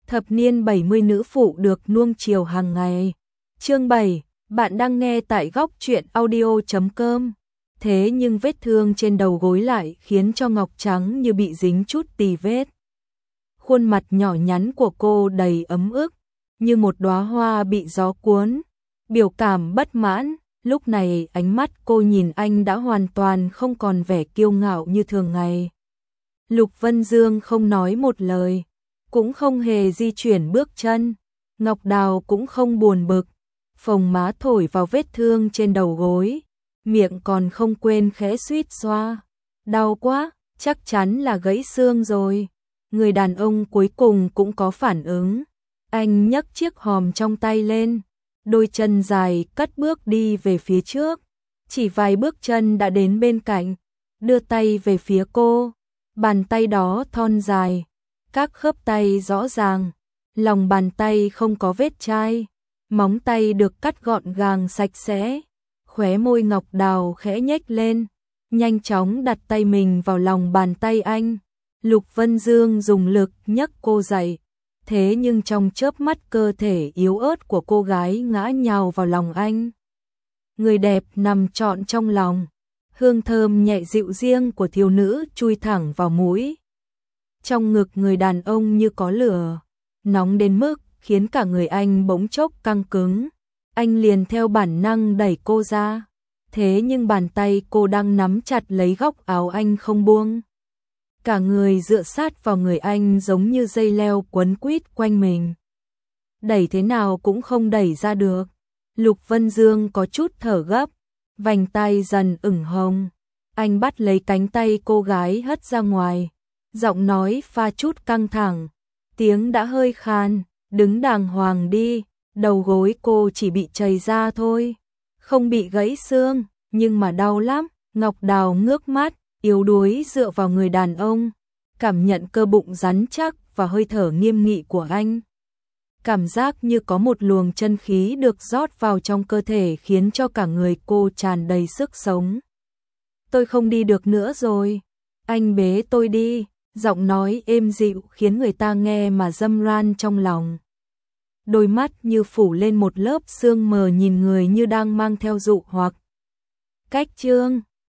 Thập niên 70 nữ phụ được nuông chiều hàng ngày. Chương 7, bạn đang nghe tại góc truyện audio.com. Thế nhưng vết thương trên đầu gối lại khiến cho Ngọc trắng như bị dính chút tì vết. Khuôn mặt nhỏ nhắn của cô đầy ấm ức, như một đóa hoa bị gió cuốn, biểu cảm bất mãn. Lúc này ánh mắt cô nhìn anh đã hoàn toàn không còn vẻ kiêu ngạo như thường ngày. Lục Vân Dương không nói một lời, cũng không hề di chuyển bước chân. Ngọc Đào cũng không buồn bực, phồng má thổi vào vết thương trên đầu gối, miệng còn không quên khẽ suýt xoa. Đau quá, chắc chắn là gãy xương rồi. Người đàn ông cuối cùng cũng có phản ứng. Anh nhấc chiếc hòm trong tay lên, đôi chân dài cất bước đi về phía trước. Chỉ vài bước chân đã đến bên cạnh, đưa tay về phía cô. Bàn tay đó thon dài, các khớp tay rõ ràng, lòng bàn tay không có vết chai, móng tay được cắt gọn gàng sạch sẽ. Khóe môi Ngọc Đào khẽ nhếch lên, nhanh chóng đặt tay mình vào lòng bàn tay anh. Lục Vân Dương dùng lực nhấc cô dậy, thế nhưng trong chớp mắt cơ thể yếu ớt của cô gái ngã nhào vào lòng anh. Người đẹp nằm trọn trong lòng, hương thơm nhẹ dịu riêng của thiếu nữ chui thẳng vào mũi. Trong ngực người đàn ông như có lửa, nóng đến mức khiến cả người anh bỗng chốc căng cứng. Anh liền theo bản năng đẩy cô ra, thế nhưng bàn tay cô đang nắm chặt lấy góc áo anh không buông. Cả người dựa sát vào người anh giống như dây leo quấn quýt quanh mình. Đẩy thế nào cũng không đẩy ra được. Lục Vân Dương có chút thở gấp, vành tay dần ửng hồng. Anh bắt lấy cánh tay cô gái hất ra ngoài, giọng nói pha chút căng thẳng, tiếng đã hơi khan, đứng đàng hoàng đi, đầu gối cô chỉ bị trầy ra thôi, không bị gãy xương, nhưng mà đau lắm. Ngọc Đào ngước mắt, yếu đuối dựa vào người đàn ông, cảm nhận cơ bụng rắn chắc và hơi thở nghiêm nghị của anh. Cảm giác như có một luồng chân khí được rót vào trong cơ thể khiến cho cả người cô tràn đầy sức sống. Tôi không đi được nữa rồi, anh bế tôi đi, giọng nói êm dịu khiến người ta nghe mà râm ran trong lòng. Đôi mắt như phủ lên một lớp sương mờ nhìn người như đang mang theo dụ hoặc. Cách chương